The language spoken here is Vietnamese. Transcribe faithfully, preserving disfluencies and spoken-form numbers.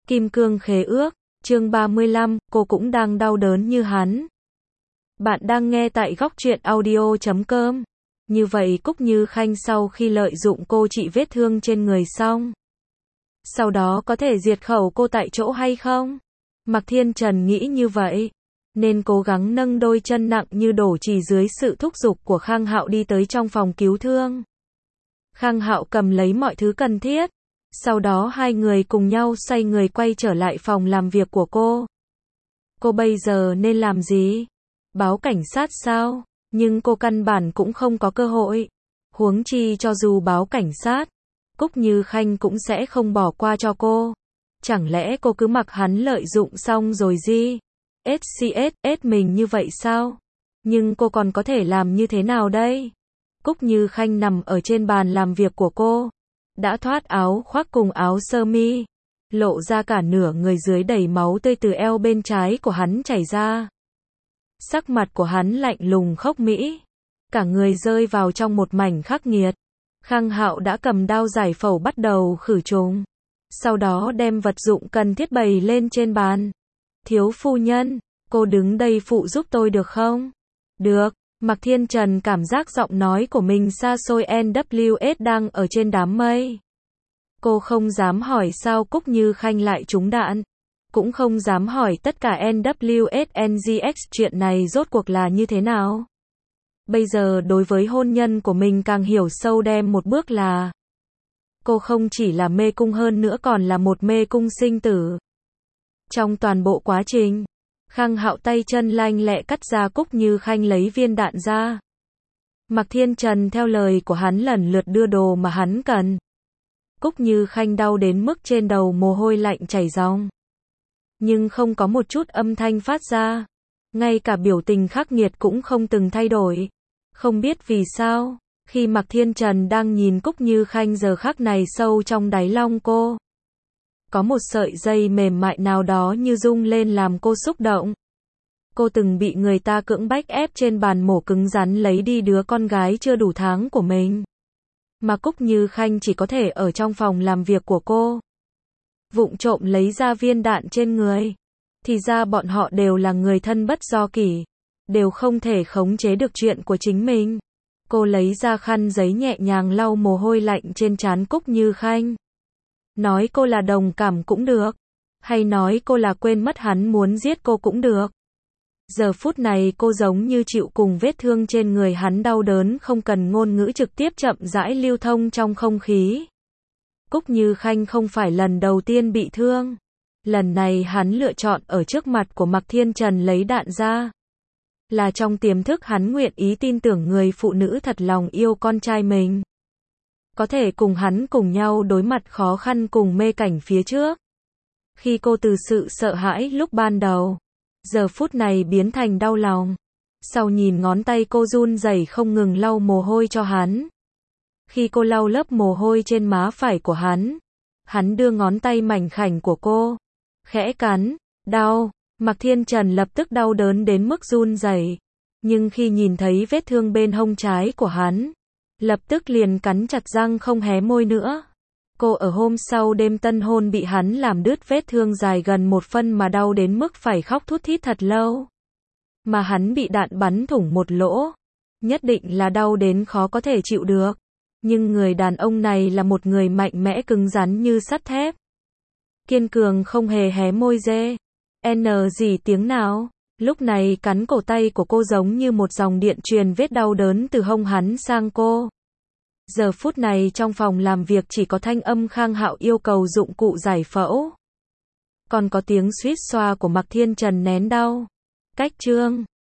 Kim cương khế ước, chương ba mươi lăm, cô cũng đang đau đớn như hắn. Bạn đang nghe tại góc truyện audio chấm com. Như vậy Cúc Như Khanh sau khi lợi dụng cô trị vết thương trên người xong, sau đó có thể diệt khẩu cô tại chỗ hay không? Mạc Thiên Trần nghĩ như vậy, nên cố gắng nâng đôi chân nặng như đổ chỉ dưới sự thúc giục của Khang Hạo đi tới trong phòng cứu thương. Khang Hạo cầm lấy mọi thứ cần thiết, sau đó hai người cùng nhau xoay người quay trở lại phòng làm việc của cô. Cô bây giờ nên làm gì? Báo cảnh sát sao? Nhưng cô căn bản cũng không có cơ hội. Huống chi cho dù báo cảnh sát, Cúc Như Khanh cũng sẽ không bỏ qua cho cô. Chẳng lẽ cô cứ mặc hắn lợi dụng xong rồi gì? ét xê ét ét mình như vậy sao? Nhưng cô còn có thể làm như thế nào đây? Cúc Như Khanh nằm ở trên bàn làm việc của cô, đã thoát áo khoác cùng áo sơ mi, lộ ra cả nửa người dưới đầy máu tươi từ eo bên trái của hắn chảy ra. Sắc mặt của hắn lạnh lùng khốc mỹ, cả người rơi vào trong một mảnh khắc nghiệt. Khang Hạo đã cầm dao giải phẫu bắt đầu khử trùng, sau đó đem vật dụng cần thiết bày lên trên bàn. Thiếu phu nhân, cô đứng đây phụ giúp tôi được không? Được. Mạc Thiên Trần cảm giác giọng nói của mình xa xôi, en vê ét đang ở trên đám mây. Cô không dám hỏi sao Cúc Như Khanh lại trúng đạn, cũng không dám hỏi tất cả en vê ét en giê ích chuyện này rốt cuộc là như thế nào. Bây giờ đối với hôn nhân của mình càng hiểu sâu đem một bước là cô không chỉ là mê cung hơn nữa còn là một mê cung sinh tử. Trong toàn bộ quá trình, Khang Hạo tay chân lanh lẹ cắt ra Cúc Như Khanh lấy viên đạn ra. Mạc Thiên Trần theo lời của hắn lần lượt đưa đồ mà hắn cần. Cúc Như Khanh đau đến mức trên đầu mồ hôi lạnh chảy ròng, nhưng không có một chút âm thanh phát ra, ngay cả biểu tình khắc nghiệt cũng không từng thay đổi. Không biết vì sao, khi Mạc Thiên Trần đang nhìn Cúc Như Khanh giờ khắc này sâu trong đáy lòng cô, có một sợi dây mềm mại nào đó như rung lên làm cô xúc động. Cô từng bị người ta cưỡng bách ép trên bàn mổ cứng rắn lấy đi đứa con gái chưa đủ tháng của mình, mà Cúc Như Khanh chỉ có thể ở trong phòng làm việc của cô vụng trộm lấy ra viên đạn trên người. Thì ra bọn họ đều là người thân bất do kỷ, đều không thể khống chế được chuyện của chính mình. Cô lấy ra khăn giấy nhẹ nhàng lau mồ hôi lạnh trên trán Cúc Như Khanh. Nói cô là đồng cảm cũng được, hay nói cô là quên mất hắn muốn giết cô cũng được. Giờ phút này cô giống như chịu cùng vết thương trên người hắn đau đớn không cần ngôn ngữ trực tiếp chậm rãi lưu thông trong không khí. Cúc Như Khanh không phải lần đầu tiên bị thương. Lần này hắn lựa chọn ở trước mặt của Mạc Thiên Trần lấy đạn ra. Là trong tiềm thức hắn nguyện ý tin tưởng người phụ nữ thật lòng yêu con trai mình, có thể cùng hắn cùng nhau đối mặt khó khăn cùng mê cảnh phía trước. Khi cô từ sự sợ hãi lúc ban đầu, giờ phút này biến thành đau lòng. Sau nhìn ngón tay cô run rẩy không ngừng lau mồ hôi cho hắn. Khi cô lau lớp mồ hôi trên má phải của hắn, hắn đưa ngón tay mảnh khảnh của cô khẽ cắn. Đau. Mạc Thiên Trần lập tức đau đớn đến mức run rẩy, nhưng khi nhìn thấy vết thương bên hông trái của hắn, lập tức liền cắn chặt răng không hé môi nữa. Cô ở hôm sau đêm tân hôn bị hắn làm đứt vết thương dài gần một phân mà đau đến mức phải khóc thút thít thật lâu. Mà hắn bị đạn bắn thủng một lỗ, nhất định là đau đến khó có thể chịu được. Nhưng người đàn ông này là một người mạnh mẽ cứng rắn như sắt thép, kiên cường không hề hé môi dê n gì tiếng nào. Lúc này cắn cổ tay của cô giống như một dòng điện truyền vết đau đớn từ hông hắn sang cô. Giờ phút này trong phòng làm việc chỉ có thanh âm Khang Hạo yêu cầu dụng cụ giải phẫu, còn có tiếng suýt xoa của Mạc Thiên Trần nén đau. Cách chương